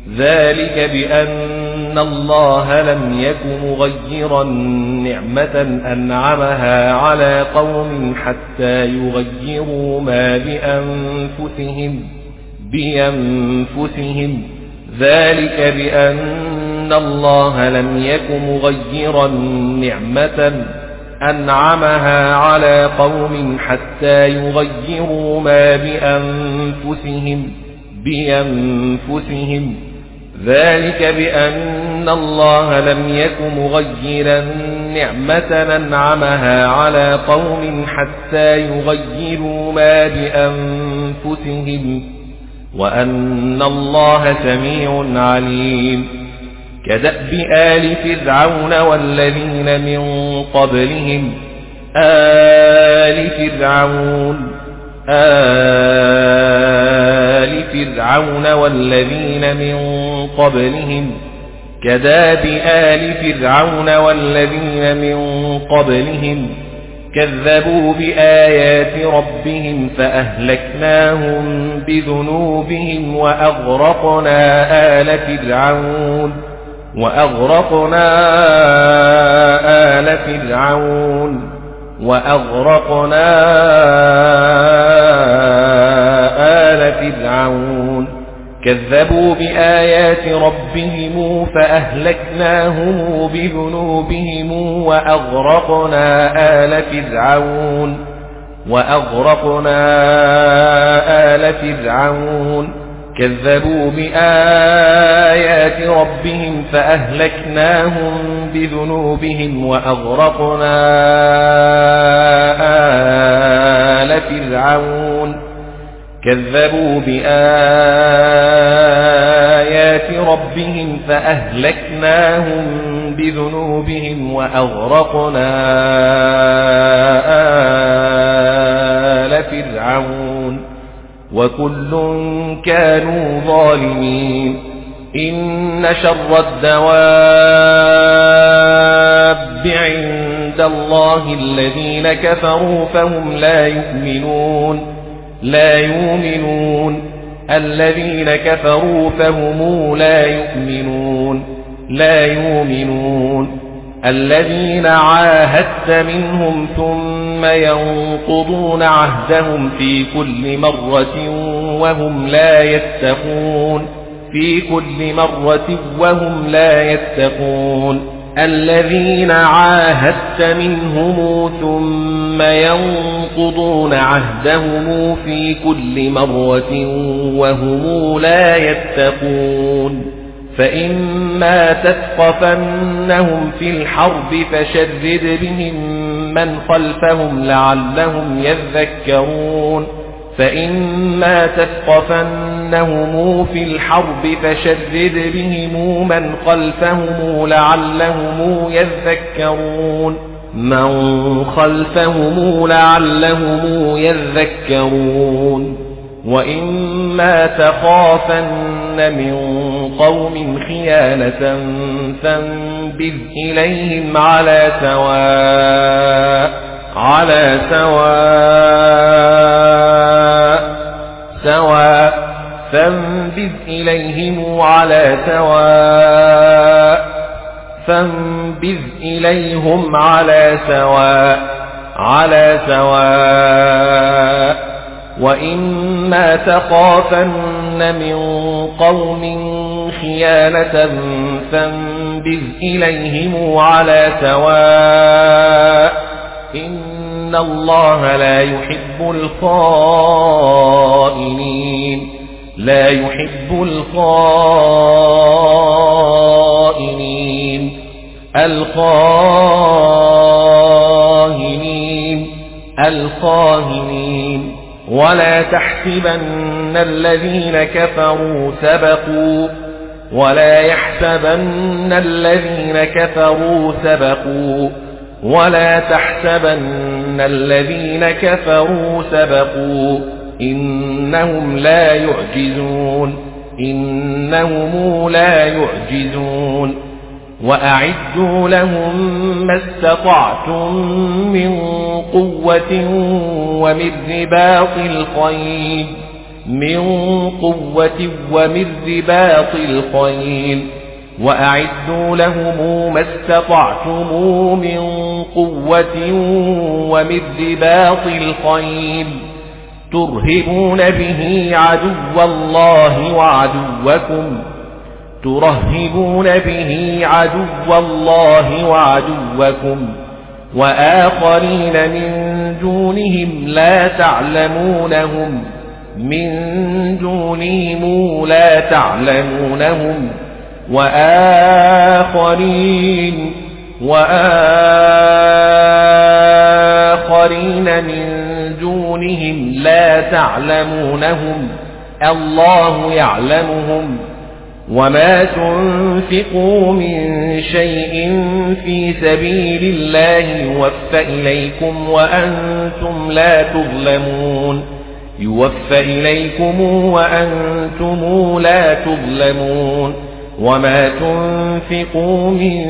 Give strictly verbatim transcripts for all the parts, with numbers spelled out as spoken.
ذلك بأن الله لم يك مغيرا نعمة أنعمها على قوم حتى يغيروا ما بأنفسهم بأنفسهم ذلك بأن الله لم يك مغيرا نعمة أنعمها على قوم حتى يغيروا ما بأنفسهم بأنفسهم ذلك بأن الله لم يك مغيرا نعمة أنعمها على قوم حتى يغيروا ما بأنفسهم وأن الله سميع عليم كدأب آل فرعون والذين من قبلهم آل فرعون آل فرعون والذين من قبلهم كدأب آل فرعون والذين من قبلهم كذبوا بآيات ربهم فأهلكناهم بذنوبهم وأغرقنا آل فرعون وأغرقنا آل فرعون وأغرقنا آل فرعون كذبوا بآيات ربهم فأهلكناهم بذنوبهم وأغرقنا آل فرعون وأغرقنا آل فرعون كذبوا بآيات ربهم فأهلكناهم بذنوبهم وأغرقنا آل فرعون كذبوا بآيات ربهم فأهلكناهم بذنوبهم وأغرقنا آل فرعون وكل كانوا ظالمين إن شر الدواب عند الله الذين كفروا فهم لا يؤمنون لا يؤمنون الذين كفروا فهم لا يؤمنون لا يؤمنون الذين عاهدت منهم ثم ينقضون عهدهم في كل مرة وهم لا يتقون في كل مرة وهم لا يتقون الذين عاهدت منهم ثم ينقضون عهدهم في كل مرة وهم لا يتقون فإما تثقفنهم في الحرب فشرد بهم من خلفهم لعلهم يذكرون فإما تثقفنهم في الحرب فشرد بهم من خلفهم لعلهم يذكرون من خلفهم لعلهم يذكرون وإما تخافن من قوم خيانة فانبذ إليهم على سواء على سواء سواء فانبذ إليهم على سواء فانبذ إليهم على سواء على سواء وإما تخافن من قوم خيانة فانبذ إليهم على سواء إن الله لا يحب الخائنين لا يحب الخائنين الخائنين الخائنين ولا تحسبن الذين كفروا سبقوا ولا يحسبن الذين كفروا سبقوا ولا تحسبن الذين كفروا سبقوا إنهم لا يعجزون إنهم لا يعجزون وأعدوا لهم ما استطعتم من قوة ومن رباط الخيل من قوة ومن رباط الخيل وأعدوا لهم ما استطعتم من قوة ومن رباط الخيل ترهبون به عدو الله وعدوكم ترهبون به عدو الله وعدوكم وآخرين من دونهم لا تعلمونهم من دونهم لا تعلمونهم وآخرين وآخرين من دونهم لا تعلمونهم الله يعلمهم وما تنفقوا من شيء في سبيل الله يوفى إليكم وأنتم لا تظلمون يوفى إليكم وأنتم لا تظلمون وما تنفقوا من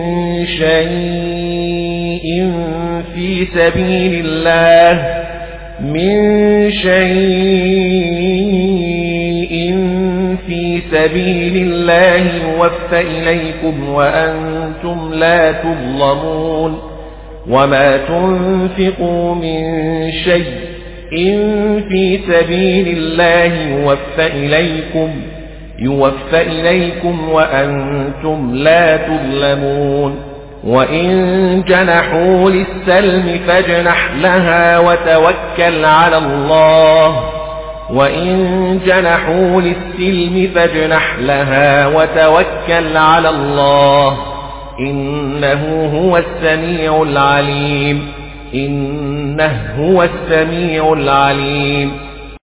شيء في سبيل الله من شيء في سبيل الله يوفى إليكم وأنتم لا تظلمون وما تنفقوا من شيء في سبيل الله يوفى إليكم يوفى إليكم وأنتم لا تظلمون وإن جنحوا للسلم فاجنح لها وتوكل على الله وإن جنحوا للسلم فاجنح لها وتوكل على الله إنه هو السميع العليم إنه هو السميع العليم